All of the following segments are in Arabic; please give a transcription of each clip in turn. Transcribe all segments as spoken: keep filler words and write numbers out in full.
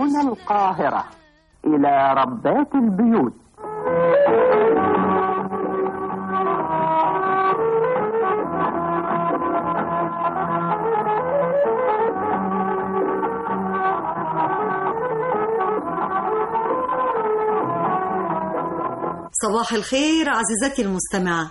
من القاهرة إلى ربات البيوت. صباح الخير عزيزتي المستمعة،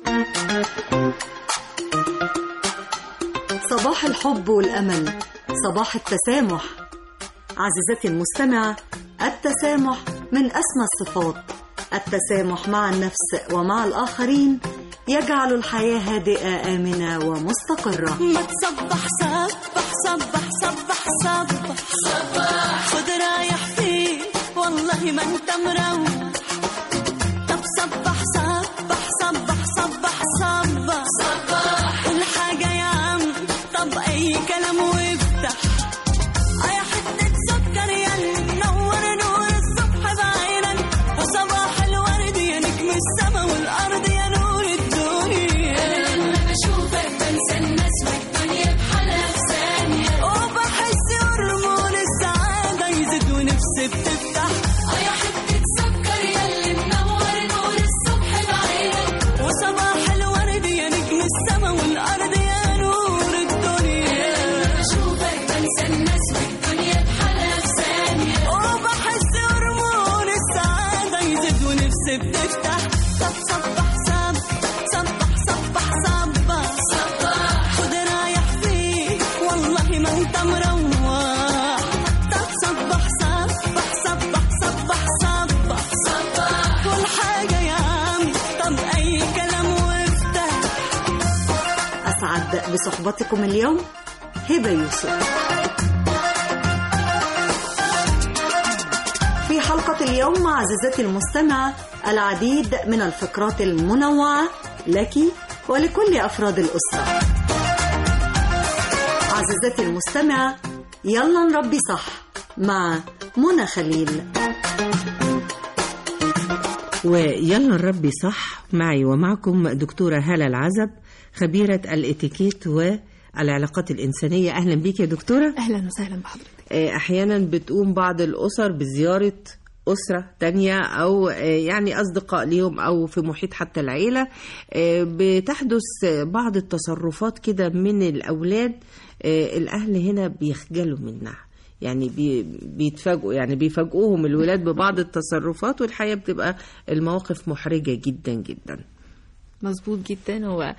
صباح الحب والأمل، صباح التسامح. عزيزتي المستمعة، التسامح من أسمى الصفات. التسامح مع النفس ومع الآخرين يجعل الحياة هادئة آمنة ومستقرة. ما تصبح صبح صبح صبح صبح صبح، خد رايح فين والله ما انت مروح. طب صبح صبح صبح صبح صبح صبح، كل حاجة يا عم، طب أي كلام وافتح. أي حتة سكر ياللي منور نور الصبح بعينك، وصباح الورد يا نجم السما والأرض يا نور الدنيا. أنا لما بشوفك بنسى الناس والدنيا بحالها في ثانية، وبحس هرمون السعادة يزيد ونفسي بتفتح. أي حتة سكر ياللي منور نور الصبح بعينك، وصباح الورد يا نجم السما والأرض يا نور الدنيا. أنا لما بشوفك بنسى الناس والدنيا بحالها في ثانية، وبحس هرمون السعادة يزيد ونفسي بتفتح. طب صبح صبح صبح صبح صبح صبح، خد رايح فيك والله ما انت مروح. طب صبح صبح صبح صبح صبح صبح، كل حاجة يا عم، طب أي كلام وافتح. أسعد بصحبتكم اليوم هبة يوسف. في حلقة اليوم عزيزتي المستمعة العديد من الفقرات المنوعة لك ولكل أفراد الأسرة. عزيزتي المستمعة، يلا نربي صح مع منى خليل. ويلا نربي صح معي ومعكم دكتورة هالة العزب، خبيرة الاتيكيت والعلاقات الإنسانية. أهلا بيك يا دكتورة. أهلا وسهلا بحضرتك. أحيانا بتقوم بعض الأسر بزيارة أسرة تانية أو يعني أصدقاء ليهم أو في محيط حتى العيلة، بتحدث بعض التصرفات كده من الأولاد، الأهل هنا بيخجلوا منها، يعني بيتفاجئوا يعني بيفاجئوهم الولاد ببعض التصرفات، والحقيقة بتبقى المواقف محرجة جدا جدا. مظبوط جدا. هو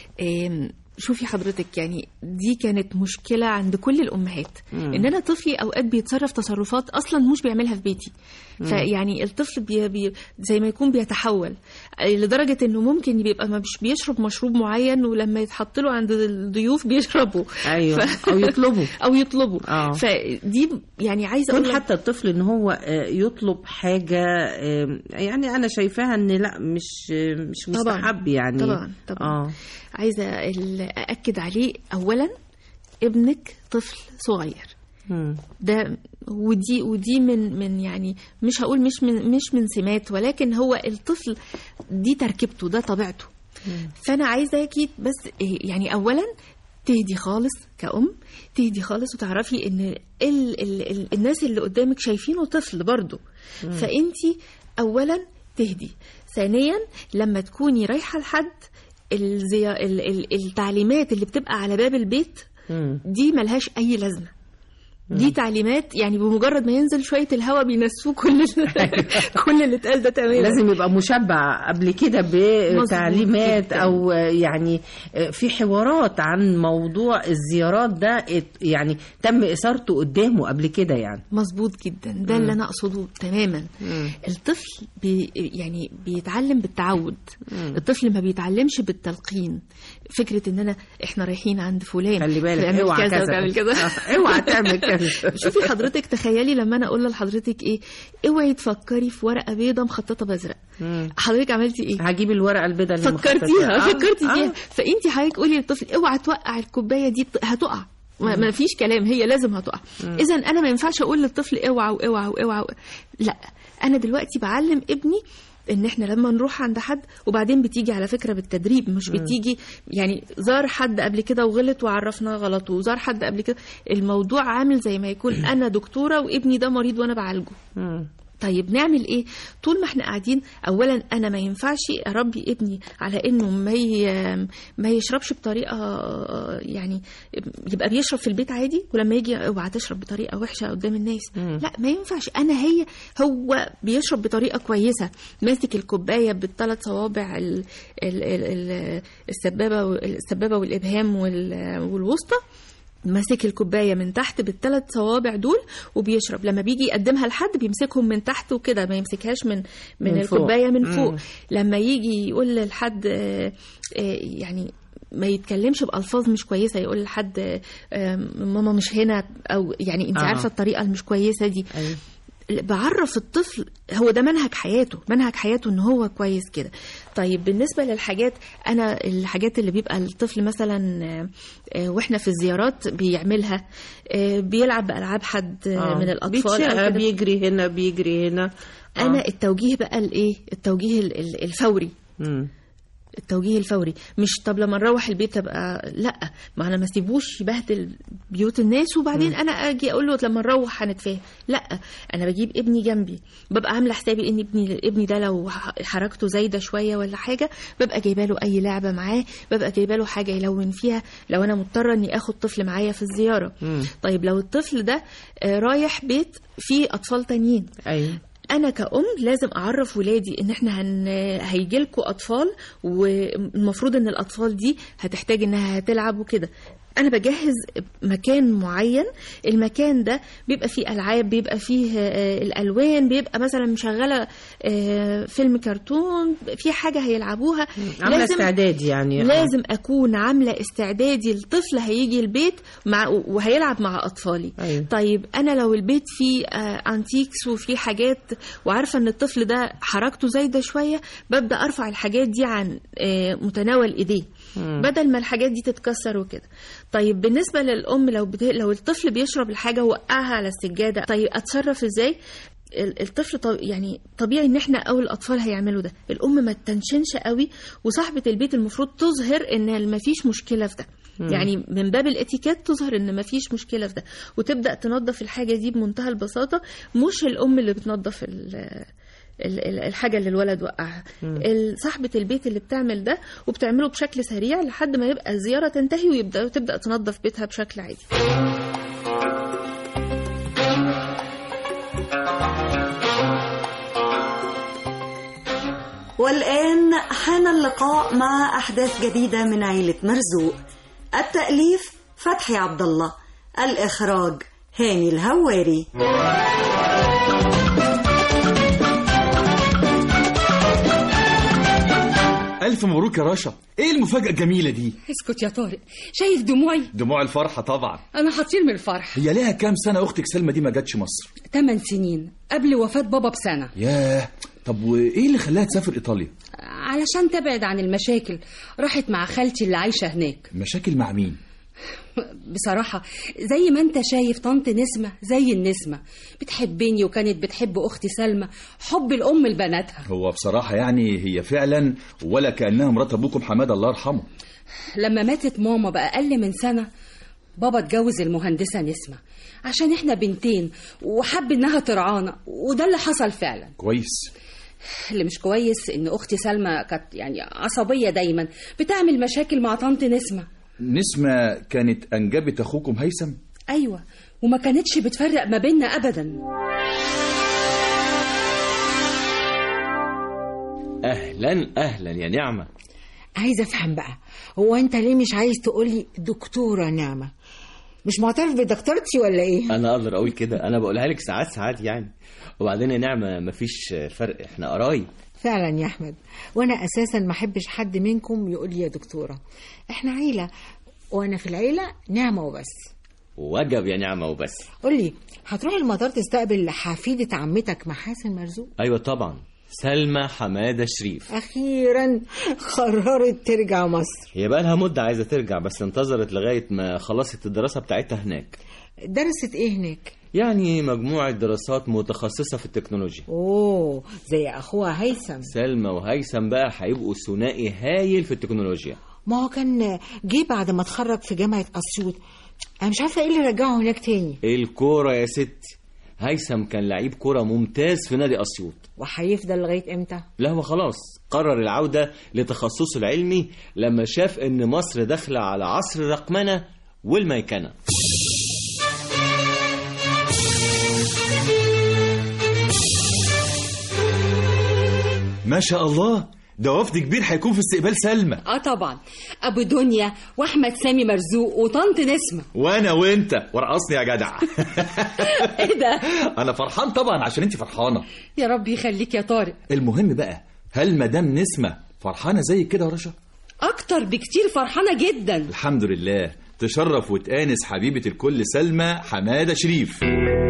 شوفي حضرتك، يعني دي كانت مشكلة عند كل الأمهات، مم. إن أنا طفلي أوقات بيتصرف تصرفات أصلا مش بيعملها في بيتي. مم. فيعني الطفل بي بي زي ما يكون بيتحول لدرجة إنه ممكن يبقى مش بيشرب مشروب معين، ولما يتحط له عند الضيوف بيشربه. أيوة. ف... أو يطلبوا أو يطلبوا آه. فدي يعني عايزة أقول حتى الطفل إن هو يطلب حاجة، يعني أنا شايفاها إن لا مش مش مستحب يعني. طبعا طبعا. آه. عايزة أأكد عليه أولا، ابنك طفل صغير. مم. ده ودي ودي من من يعني مش هقول مش من مش من سمات، ولكن هو الطفل دي تركيبته، ده طبيعته. مم. فأنا عايزاكي بس يعني أولا تهدي خالص كأم، تهدي خالص وتعرفي إن ال ال ال الناس اللي قدامك شايفينه طفل برضو. مم. فأنتي أولا تهدي. ثانيا لما تكوني رايحة لحد الزي... ال... ال... التعليمات اللي بتبقى على باب البيت دي ملهاش أي لازمة. دي تعليمات يعني بمجرد ما ينزل شوية الهواء بينسوه كل كل اللي اتقال ده تمام. لازم يبقى مشبع قبل كده بتعليمات أو يعني في حوارات عن موضوع الزيارات ده، يعني تم إثارته قدامه قبل كده يعني. مظبوط جدا، ده مم. اللي أنا أقصده تماما. مم. الطفل بي يعني بيتعلم بالتعود. مم. الطفل ما بيتعلمش بالتلقين. فكرة إن أنا إحنا رايحين عند فلان خلي بالك اوعى كذا وتعمل كذا، اوعى تعمل كذا. شوفي حضرتك، تخيلي لما انا اقول لحضرتك ايه، اوعي تفكري في ورقه بيضه مخططه بازرق. حضرتك عملتي ايه؟ هجيب الورقه البيضه اللي فكرتيها آه. فكرتي آه. فيها. فانت حضرتك قولي للطفل اوعى توقع الكوبايه دي، هتقع، ما فيش كلام، هي لازم هتقع. اذا انا ما ينفعش اقول للطفل اوعى واوعى واوعى، لا، انا دلوقتي بعلم ابني ان احنا لما نروح عند حد، وبعدين بتيجي على فكره بالتدريب، مش بتيجي يعني زار حد قبل كده وغلط وعرفناه غلط، وزار حد قبل كده. الموضوع عامل زي ما يكون انا دكتوره وابني ده مريض وانا بعالجه. طيب نعمل ايه؟ طول ما احنا قاعدين، اولا انا ما ينفعش اربي ابني على انه ما ما يشربش بطريقه، يعني يبقى بيشرب في البيت عادي ولما يجي اوعى تشرب بطريقه وحشه قدام الناس. مم. لا ما ينفعش. انا هي هو بيشرب بطريقه كويسه، ماسك الكوبايه بالثلاث صوابع ال ال ال السبابه السبابه والابهام والوسطى، ماسك الكوبايه من تحت بالثلاث صوابع دول وبيشرب. لما بيجي يقدمها لحد بيمسكهم من تحت وكده، ما يمسكهاش من من, من الكوبايه من فوق. مم. لما يجي يقول لحد يعني ما يتكلمش بألفاظ مش كويسه، يقول لحد ماما مش هنا، او يعني انت آه. عارفه الطريقه المش كويسه دي. أيوه. بعرف الطفل، هو ده منهج حياته، منهج حياته ان هو كويس كده. طيب بالنسبه للحاجات، انا الحاجات اللي بيبقى الطفل مثلا واحنا في الزيارات بيعملها، بيلعب بالعاب حد آه. من الاطفال، بيجري هنا بيجري هنا آه. انا التوجيه بقى الايه، التوجيه الفوري. م. التوجيه الفوري، مش طب لما نروح البيت ابقى لا، ما انا ما سيبوش يبهدل بيوت الناس وبعدين م. انا اجي اقول له لما نروح هنتفاهم. لا، انا بجيب ابني جنبي، ببقى عامله حسابي ان ابني ابني ده لو حركته زايده شويه ولا حاجه، ببقى جايبه له اي لعبه معاه، ببقى جايبه له حاجه يلون فيها لو انا مضطره اني اخد طفل معايا في الزياره. م. طيب لو الطفل ده رايح بيت فيه اطفال تانيين، أيوة. أنا كأم لازم أعرف ولادي إن إحنا هن... هيجيلكوا أطفال، والمفروض إن الأطفال دي هتحتاج إنها هتلعب وكده. أنا بجهز مكان معين، المكان ده بيبقى فيه ألعاب، بيبقى فيه الألوان، بيبقى مثلا مشغلة فيلم كرتون، في حاجة هيلعبوها، عاملة استعداد يعني. لازم أكون عاملة استعدادي الطفل هيجي البيت مع وهيلعب مع أطفالي. أيوة. طيب أنا لو البيت فيه أنتيكس وفيه حاجات وعارفة إن الطفل ده حركته زايدة شوية، ببدأ أرفع الحاجات دي عن متناول إيديه بدل ما الحاجات دي تتكسر وكده. طيب بالنسبة للأم، لو بت... لو الطفل بيشرب الحاجة وقعها على السجادة، طيب أتصرف إزاي؟ الطفل طب... يعني طبيعي إن إحنا أول الأطفال هيعملوا ده، الأم ما تنشنش قوي، وصاحبة البيت المفروض تظهر إن ما فيش مشكلة في ده. مم. يعني من باب الاتيكيت تظهر إن ما فيش مشكلة في ده، وتبدأ تنظف الحاجة دي بمنتهى البساطة، مش الأم اللي بتنظف ال... الحاجة اللي الولد وقعها، صاحبة البيت اللي بتعمل ده، وبتعمله بشكل سريع لحد ما يبقى الزيارة تنتهي ويبدأ وتبدأ تنظف بيتها بشكل عادي. والآن حان اللقاء مع أحداث جديدة من عيلة مرزوق. التأليف فتحي عبد الله، الإخراج هاني الهواري. ألف مبروك يا رشا، إيه المفاجأة الجميلة دي؟ اسكت يا طارق، شايف دموعي؟ دموع الفرحة طبعا. أنا هطير من الفرح. هي ليها كام سنة أختك سلمى دي ما جاتش مصر؟ تمن سنين قبل وفاة بابا بسنة. ياه، طب وإيه اللي خلاها تسافر إيطاليا؟ علشان تبعد عن المشاكل، راحت مع خالتي اللي عايشة هناك. مشاكل مع مين؟ بصراحة زي ما انت شايف طنط نسمة زي النسمة، بتحبني وكانت بتحب أختي سلمى حب الأم لبناتها. هو بصراحة يعني هي فعلا ولا كأنها مرات أبوكم حماد الله يرحمه. لما ماتت ماما بأقل من سنة، بابا اتجوز المهندسة نسمة عشان احنا بنتين، وحب انها ترعانا، وده اللي حصل فعلا. كويس. اللي مش كويس ان أختي سلمى كانت يعني عصبية دايما، بتعمل مشاكل مع طنط نسمة. نسمة كانت أنجبت أخوكم هيثم؟ أيوة، وما كانتش بتفرق ما بيننا أبدا. أهلا أهلا يا نعمة. عايزة أفهم بقى، هو أنت ليه مش عايز تقولي دكتورة نعمة؟ مش معترف بدكتورتي ولا إيه؟ أنا أقدر أقول كده، أنا بقولها لك ساعات ساعات يعني. وبعدين يا نعمة مفيش فرق، إحنا قرايب. فعلا يا أحمد، وأنا أساسا ما أحبش حد منكم يقول لي يا دكتورة. إحنا عيلة، وأنا في العيلة نعمة وبس. وجب يا نعمة وبس. قولي، هتروح المطار تستقبل حفيدة عمتك محاسن مرزوق؟ أيوة طبعا، سلمى حمادة شريف. أخيرا قررت ترجع مصر. هي بقى لها مدة عايزة ترجع، بس انتظرت لغاية ما خلصت الدراسة بتاعتها هناك. درست إيه هناك؟ يعني مجموعة دراسات متخصصة في التكنولوجيا. اوه زي اخوها هيثم. سلمى وهيثم بقى هيبقوا ثنائي هايل في التكنولوجيا. ما هو كان جه بعد ما اتخرج في جامعة أسيوط. انا مش عارفة ايه اللي رجعه هناك تاني. الكورة يا ستي. هيثم كان لعيب كورة ممتاز في نادي أسيوط. وهيفضل لغاية امتى؟ لا هو خلاص قرر العودة لتخصصه العلمي لما شاف ان مصر داخلة على عصر الرقمنة والميكنة. ما شاء الله، ده وفد كبير هيكون في استقبال سلمى. اه طبعا، ابو دنيا واحمد سامي مرزوق وطنط نسمة. وانا وانت ورقصني يا جدع. ايه ده؟ انا فرحان طبعا عشان انت فرحانه. يا رب يخليك يا طارق. المهم بقى، هل مدام نسمة فرحانه زي كده يا رشا؟ اكتر بكتير، فرحانه جدا. الحمد لله. تشرف وتآنس حبيبه الكل سلمى حماده شريف.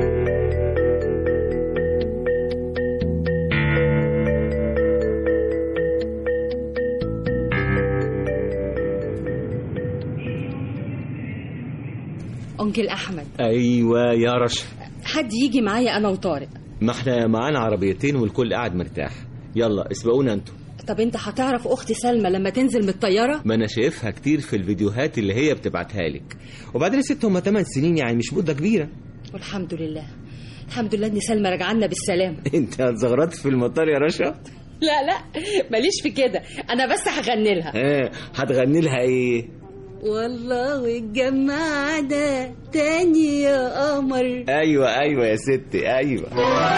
أنكل أحمد. أيوة يا رشا. حد يجي معايا أنا وطارق. ما احنا معانا عربيتين والكل قاعد مرتاح. يلا اسبقونا انتوا. طب انت هتعرف أختي سلمى لما تنزل من الطيارة؟ ما أنا شايفها كتير في الفيديوهات اللي هي بتبعتها لك. وبعدين ست هما تمن سنين، يعني مش مدة كبيرة. والحمد لله، الحمد لله إن سلمى رجعنا بالسلامة. انت هتزغرط في المطار يا رشا؟ لا لا ماليش في كده، أنا بس هغني لها. اه هتغني لها ايه؟ والله والجماعة ده تاني يا قمر. ايوه ايوه يا ستي ايوه.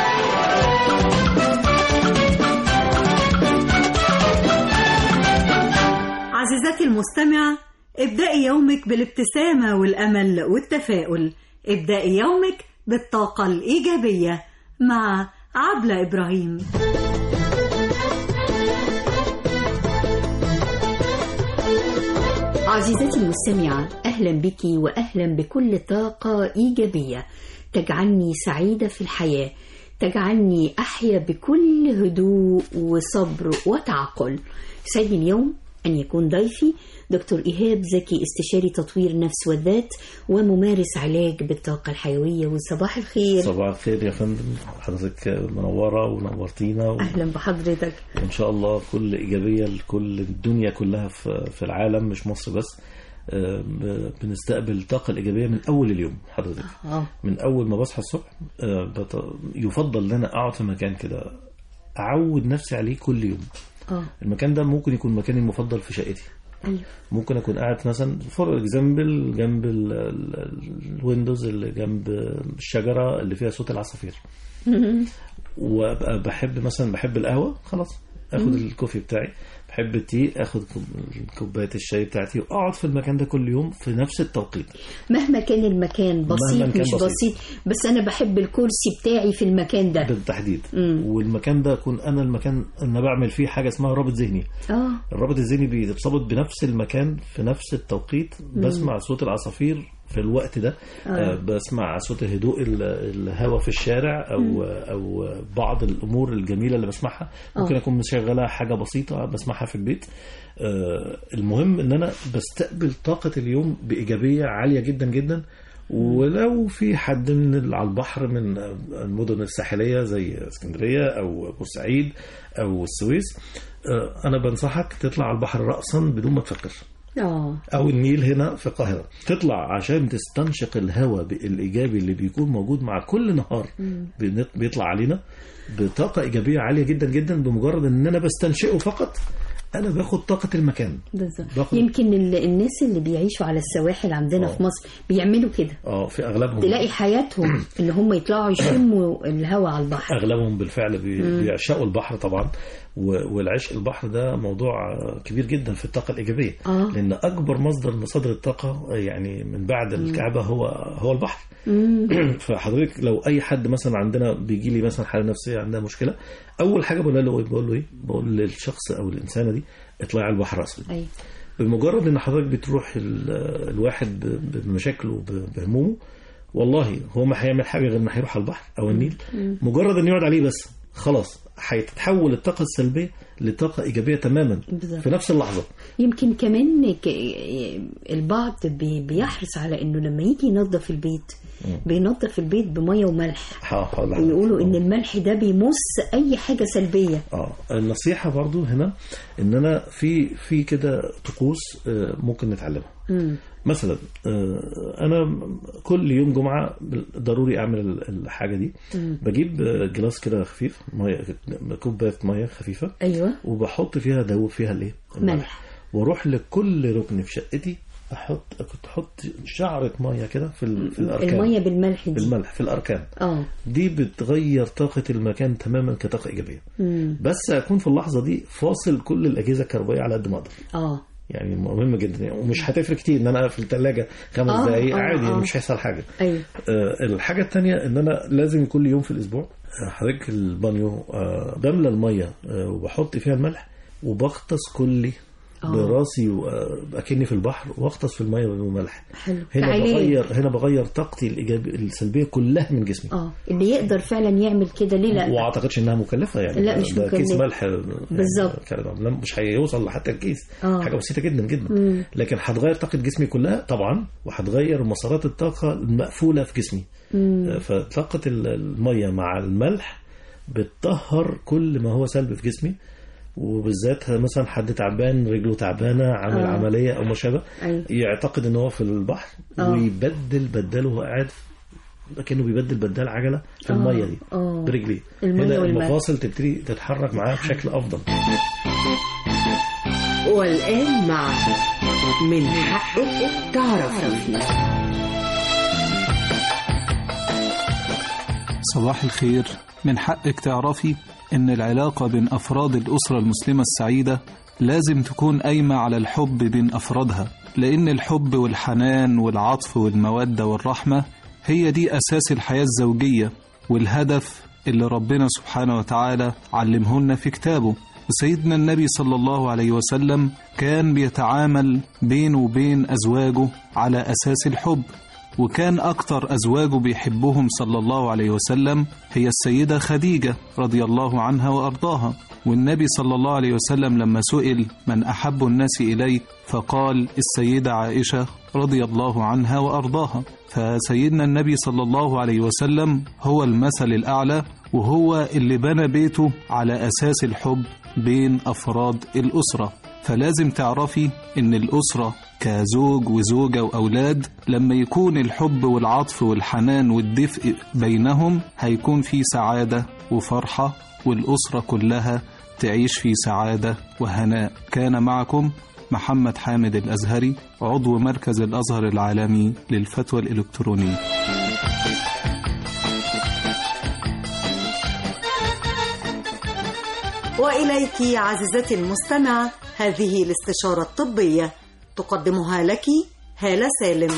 عزيزتي المستمعة، ابدأي يومك بالابتسامة والأمل والتفاؤل. ابدأي يومك بالطاقة الإيجابية مع عبلة إبراهيم. عزيزتي المستمعة، أهلا بك وأهلا بكل طاقة إيجابية تجعلني سعيدة في الحياة، تجعلني أحيا بكل هدوء وصبر وتعقل. سعيد اليوم أن يكون ضيفي دكتور إيهاب زكي، استشاري تطوير نفس والذات وممارس علاج بالطاقة الحيوية. وصباح الخير. صباح الخير يا فندم، حضرتك منورة ونورتينا و... أهلا بحضرتك. وإن شاء الله كل إيجابية لكل الدنيا كلها في العالم، مش مصر بس. بنستقبل الطاقة الإيجابية من أول اليوم حضرتك. آه. من أول ما بصحى الصبح يفضل ان انا أقعد في مكان كده أعود نفسي عليه كل يوم. آه. المكان ده ممكن يكون مكاني المفضل في شقتي. أيوه. ممكن أكون قاعد مثلا فور اكزامبل جنب الويندوز اللي جنب الشجرة اللي فيها صوت العصافير. وابقى بحب مثلا بحب القهوة، خلاص اخد الكوفي بتاعي، بحب التي اخد كوبايه الشاي بتاعتي واقعد في المكان ده كل يوم في نفس التوقيت. مهما كان المكان بسيط مهما كان مش بسيط. بسيط بس انا بحب الكرسي بتاعي في المكان ده بالتحديد. مم. والمكان ده اكون انا المكان انا بعمل فيه حاجه اسمها رابط ذهني. اه الرابط الذهني بيتربط بنفس المكان في نفس التوقيت. مم. بسمع صوت العصافير في الوقت ده. آه. آه بسمع صوت هدوء الهواء في الشارع او مم. او بعض الامور الجميله اللي بسمعها. ممكن آه. اكون مشغله حاجه بسيطه بسمعها في البيت. آه المهم ان انا بستقبل طاقه اليوم بايجابيه عاليه جدا جدا. ولو في حد من على البحر من المدن الساحليه زي اسكندريه او بورسعيد او السويس، آه انا بنصحك تطلع على البحر رأسا بدون ما تفكر. أوه. أو النيل هنا في القاهرة، تطلع عشان تستنشق الهواء الإيجابي اللي بيكون موجود مع كل نهار بيطلع علينا بطاقة إيجابية عالية جدا جدا. بمجرد أن أنا بستنشقه فقط أنا باخد طاقة المكان. بالظبط. يمكن الناس اللي بيعيشوا على السواحل عندنا أوه. في مصر بيعملوا كده. اه في أغلبهم تلاقي حياتهم اللي هم يطلعوا يشموا الهواء على البحر. أغلبهم بالفعل بي... بيعشقوا البحر طبعا. والعشق البحر ده موضوع كبير جدا في الطاقة الإيجابية. آه. لأن أكبر مصدر مصادر الطاقة يعني من بعد الكعبة هو هو البحر. فحضرتك لو أي حد مثلا عندنا بيجي لي مثلا حالة نفسية عندها مشكلة، أول حاجة بقول له بقول له إيه؟ بقول للشخص أو الإنسانة دي اطلعي على البحر أصلا. أي. بمجرد إن حضرتك بتروح الواحد بمشاكله بهمومه، والله هو ما هيعمل حاجة غير إنه هيروح على البحر أو النيل. مجرد إنه يقعد عليه بس خلاص هيتحول الطاقة السلبية لطاقه ايجابيه تماما بالظبط. في نفس اللحظه. يمكن كمان البعض بيحرص على انه لما يجي ينظف البيت بينظف البيت بميه وملح، ويقولوا ان الملح ده بيمص اي حاجه سلبيه. اه النصيحه برضو هنا ان انا في في كده طقوس ممكن نتعلمها. مم. مثلا انا كل يوم جمعه ضروري اعمل الحاجه دي. مم. بجيب جلاس كده خفيف ميه، كوبايه ميه خفيفه، ايوه، وبحط فيها دوب فيها الايه ملح، واروح لكل ركن في شقتي احط كنت احط شعره ميه كده في في الاركان. الميه بالملح دي بالملح في الاركان. اه دي بتغير طاقه المكان تماما كطاقه ايجابيه. مم. بس اكون في اللحظه دي فاصل كل الاجهزه الكهربائيه على قد ما اقدر. اه يعني مهم جدا، ومش هتفرق كتير ان انا في الثلاجه خمس آه دقايق آه عادي. آه مش هيحصل حاجه. ايوه. آه الحاجه الثانيه ان انا لازم كل يوم في الاسبوع حضرتك البانيو آه بملى الميه آه وبحط فيها الملح وبغطس كلي أوه. براسي واكني في البحر واغطس في الميه بالملح. حلو. هنا فعلي. بغير هنا بغير طاقتي الايجابيه السلبيه كلها من جسمي. اه اللي يقدر فعلا يعمل كده ليه لا؟ واعتقدش انها مكلفه يعني. لا مش مكلفه. كيس ملح بالظبط يعني مش هيوصل لحتى الكيس. أوه. حاجه بسيطه جدا جدا. مم. لكن هتغير طاقه جسمي كلها طبعا، وهتغير مسارات الطاقه المقفوله في جسمي. مم. فطاقه الميه مع الملح بتطهر كل ما هو سلبي في جسمي، وبالذات مثلا حد تعبان رجله تعبانه عامل آه. عمليه او ما شابه. أيوة. يعتقد ان هو في البحر آه. ويبدل بدله وهو قاعد كأنه بيبدل بدال عجله في الميه دي آه. برجليه. هنا المفاصل تبتدي تتحرك معاه بشكل افضل. والان مع من حقك تعرفي. صباح الخير. من حقك تعرفي إن العلاقة بين أفراد الأسرة المسلمة السعيدة لازم تكون قايمة على الحب بين أفرادها، لأن الحب والحنان والعطف والمودة والرحمة هي دي أساس الحياة الزوجية والهدف اللي ربنا سبحانه وتعالى علمهن في كتابه. سيدنا النبي صلى الله عليه وسلم كان بيتعامل بينه وبين أزواجه على أساس الحب، وكان أكتر أزواجه بيحبهم صلى الله عليه وسلم هي السيدة خديجة رضي الله عنها وأرضاها. والنبي صلى الله عليه وسلم لما سئل من أحب الناس إليه فقال السيدة عائشة رضي الله عنها وأرضاها. فسيدنا النبي صلى الله عليه وسلم هو المثل الأعلى، وهو اللي بنى بيته على أساس الحب بين أفراد الأسرة. فلازم تعرفي إن الأسرة كزوج وزوجة وأولاد لما يكون الحب والعطف والحنان والدفء بينهم هيكون في سعادة وفرحة، والأسرة كلها تعيش في سعادة وهناء. كان معكم محمد حامد الأزهري، عضو مركز الأزهر العالمي للفتوى الإلكترونية. وإليك عزيزتي المستمعة هذه الاستشارة الطبية تقدمها لك هالة سالم.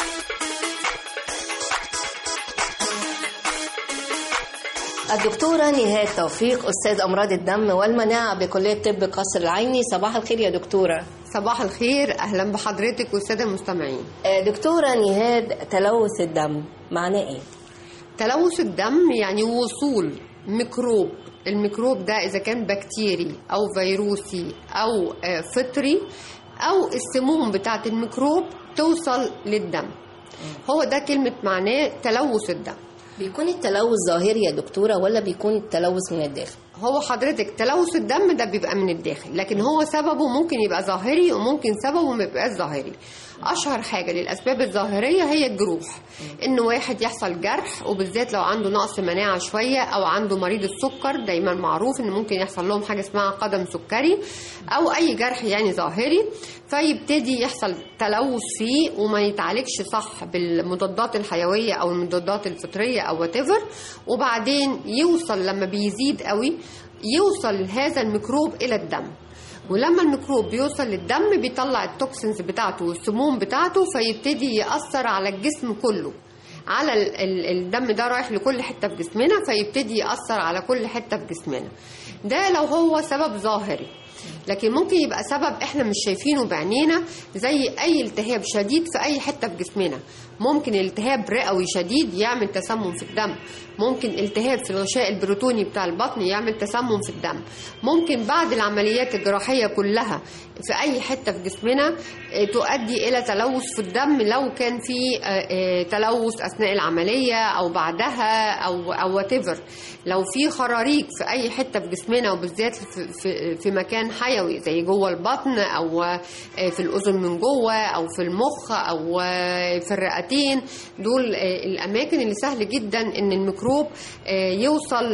الدكتورة نهاد توفيق، أستاذ أمراض الدم والمناعة بكلية طب قصر العيني. صباح الخير يا دكتورة. صباح الخير، أهلا بحضرتك والسادة المستمعين. دكتورة نهاد، تلوث الدم معناه إيه؟ تلوث الدم يعني وصول ميكروب، الميكروب ده إذا كان بكتيري أو فيروسي أو فطري أو السموم بتاعة الميكروب توصل للدم. هو ده كلمة معناه تلوث الدم. بيكون التلوث ظاهري يا دكتورة ولا بيكون التلوث من الداخل؟ هو حضرتك تلوث الدم ده بيبقى من الداخل، لكن هو سببه ممكن يبقى ظاهري وممكن سببه ما يبقاش ظاهري. أشهر حاجة للأسباب الظاهرية هي الجروح، إنه واحد يحصل جرح، وبالذات لو عنده نقص مناعة شوية أو عنده مريض السكر، دايما معروف إن ممكن يحصل لهم حاجة اسمها قدم سكري أو أي جرح يعني ظاهري، فيبتدي يحصل تلوث فيه وما يتعالجش صح بالمضادات الحيوية أو المضادات الفطرية أو whatever، وبعدين يوصل لما بيزيد قوي يوصل هذا الميكروب إلى الدم، ولما الميكروب بيوصل للدم بيطلع التوكسينز بتاعته والسموم بتاعته، فيبتدي يأثر على الجسم كله، على الدم ده رايح لكل حتة في جسمنا، فيبتدي يأثر على كل حتة في جسمنا. ده لو هو سبب ظاهري، لكن ممكن يبقى سبب احنا مش شايفينه بعينينا، زي اي التهاب شديد في اي حتة في جسمنا، ممكن التهاب رئوي شديد يعمل تسمم في الدم، ممكن التهاب في الغشاء البروتوني بتاع البطن يعمل تسمم في الدم، ممكن بعد العمليات الجراحية كلها في أي حتة في جسمنا تؤدي إلى تلوث في الدم لو كان في تلوث أثناء العملية أو بعدها أو أو whatever. لو في خراريج في أي حتة في جسمنا وبالذات في, في, في مكان حيوي زي جوه البطن أو في الأذن من جوه أو في المخ أو في الرئتين، دول الأماكن اللي سهل جدا إن الميكروب يوصل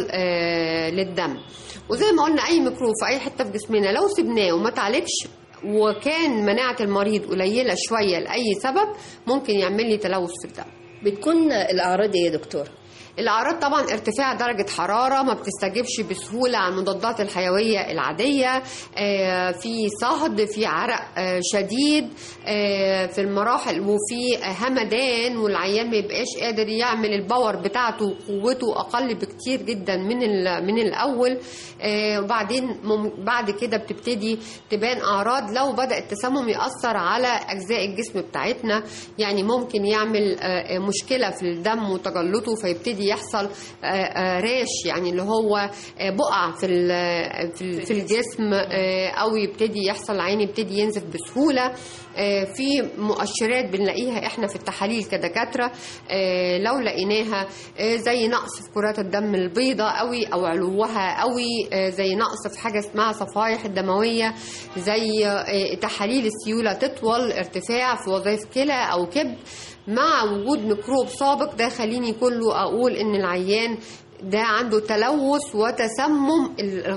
للدم. وزي ما قلنا أي ميكروب في أي حتة في جسمنا لو سبناه وما تعالجش وكان مناعة المريض قليلة شوية لأي سبب ممكن يعمل لي تلوث في الدم. بتكون الأعراض إيه يا دكتور؟ الأعراض طبعا ارتفاع درجة حرارة، ما بتستجبش بسهولة عن المضادات الحيوية العادية، في صهد، في عرق شديد في المراحل، وفي همدان، والعيان ما يبقاش قادر يعمل الباور بتاعته وقوته أقل بكتير جدا من من الأول. وبعدين بعد كده بتبتدي تبان أعراض لو بدأ التسمم يأثر على أجزاء الجسم بتاعتنا، يعني ممكن يعمل مشكلة في الدم وتجلطه فيبتدي يحصل راش، يعني اللي هو بقع في في الجسم، او يبتدي يحصل العين يبتدي ينزف بسهوله. في مؤشرات بنلاقيها احنا في التحاليل كدكاتره لو لقيناها زي نقص في كرات الدم البيضاء قوي او علوها قوي، زي نقص في حاجه اسمها صفائح الدمويه، زي تحاليل السيوله تطول، ارتفاع في وظائف كلى او كبد مع وجود ميكروب سابق، ده خليني كله اقول ان العيان ده عنده تلوث وتسمم.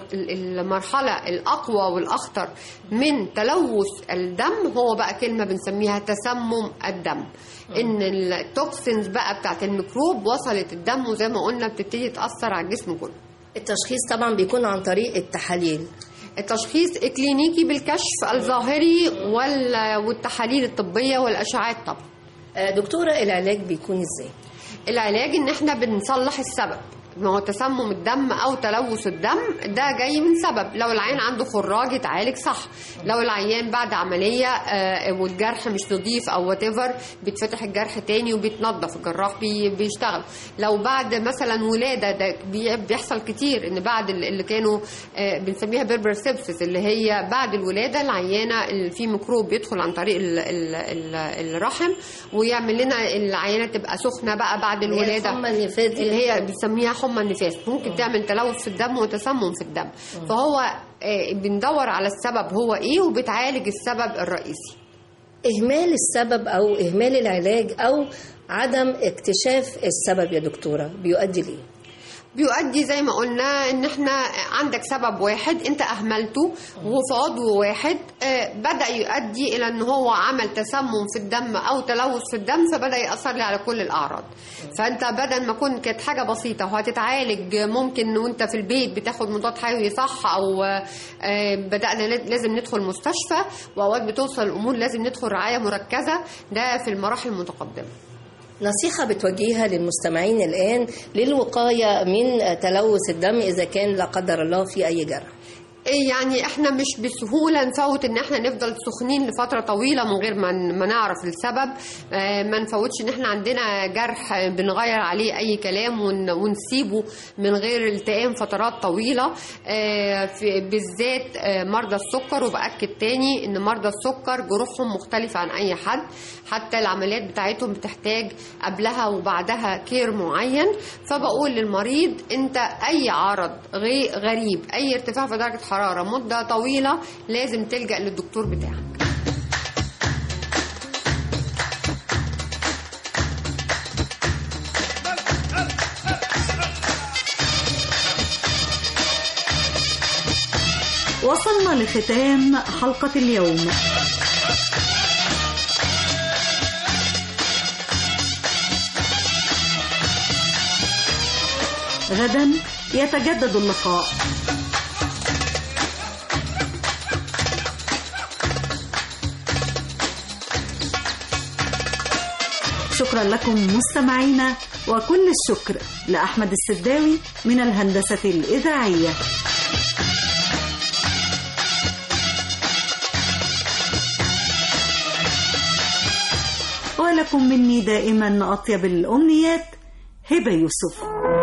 المرحلة الأقوى والأخطر من تلوث الدم هو بقى كلمة بنسميها تسمم الدم، إن التوكسينز بقى بتاعت الميكروب وصلت الدم وزي ما قلنا بتبتدي تأثر على الجسم كله. التشخيص طبعا بيكون عن طريق التحاليل. التشخيص كلينيكي بالكشف الظاهري والتحاليل الطبية والأشعات طبعا. دكتورة العلاج بيكون ازاي؟ العلاج ان احنا بنصلح السبب، ما هو تسمم الدم او تلوث الدم ده جاي من سبب. لو العيان عنده خراج يتعالج صح، لو العيان بعد عمليه آه والجرح مش نظيف او وات ايفر بيتفتح الجرح تاني وبيتنضف، الجراح بي بيشتغل. لو بعد مثلا ولاده، ده بيحصل كتير ان بعد اللي كانوا آه بنسميها بيربر سيبسس اللي هي بعد الولاده العيانه في ميكروب بيدخل عن طريق ال ال ال الرحم ويعمل لنا العيانه تبقى سخنه بقى بعد الولاده، اللي هي بنسميها حمى النفاس، ممكن تعمل تلوث في الدم وتسمم في الدم. فهو بندور على السبب هو ايه وبتعالج السبب الرئيسي. اهمال السبب او اهمال العلاج او عدم اكتشاف السبب يا دكتورة بيؤدي ليه؟ بيؤدي زي ما قلنا ان احنا عندك سبب واحد انت اهملته وفي عضو واحد بدأ يؤدي الى ان هو عمل تسمم في الدم او تلوث في الدم فبدأ يأثر لي على كل الاعراض. فانت بدل ما كنت كانت حاجة بسيطة وهتتعالج ممكن وانت في البيت بتاخد مضاد حيوي صح او بدأنا لازم ندخل مستشفى، واوقات بتوصل الامور لازم ندخل رعاية مركزة، ده في المراحل المتقدمة. نصيحة بتوجهها للمستمعين الآن للوقاية من تلوث الدم إذا كان لا قدر الله في أي جرح؟ يعني احنا مش بسهولة نفوت ان احنا نفضل سخنين لفترة طويلة من غير ما نعرف السبب، ما نفوتش ان احنا عندنا جرح بنغير عليه اي كلام ونسيبه من غير التئام فترات طويلة، بالذات مرضى السكر. وبأكد تاني ان مرضى السكر جروحهم مختلفة عن اي حد، حتى العمليات بتاعتهم بتحتاج قبلها وبعدها كير معين. فبقول للمريض انت اي عرض غريب، اي ارتفاع في درجة حرارة مدة طويلة لازم تلجأ للدكتور بتاعك. وصلنا لختام حلقة اليوم. غدا يتجدد اللقاء. شكرا لكم مستمعينا، وكل الشكر لأحمد السداوي من الهندسة الإذاعية. ولكم لكم مني دائما أطيب الأمنيات، هبة يوسف.